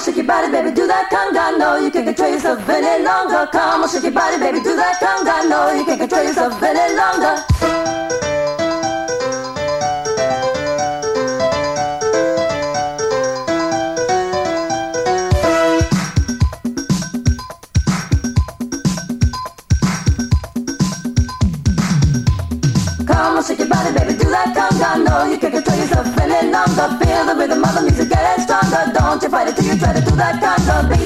shake your body, baby, do that conga. No, you can't control yourself any longer. Come on, shake your body, baby, do that conga. No, you can't control yourself any longer. Shake your body, baby, do that conga. No, you can't control yourself any longer. Feel the rhythm of the music getting stronger. Don't you fight it till you try to do that conga beat.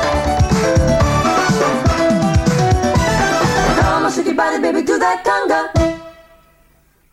Baby, do that conga.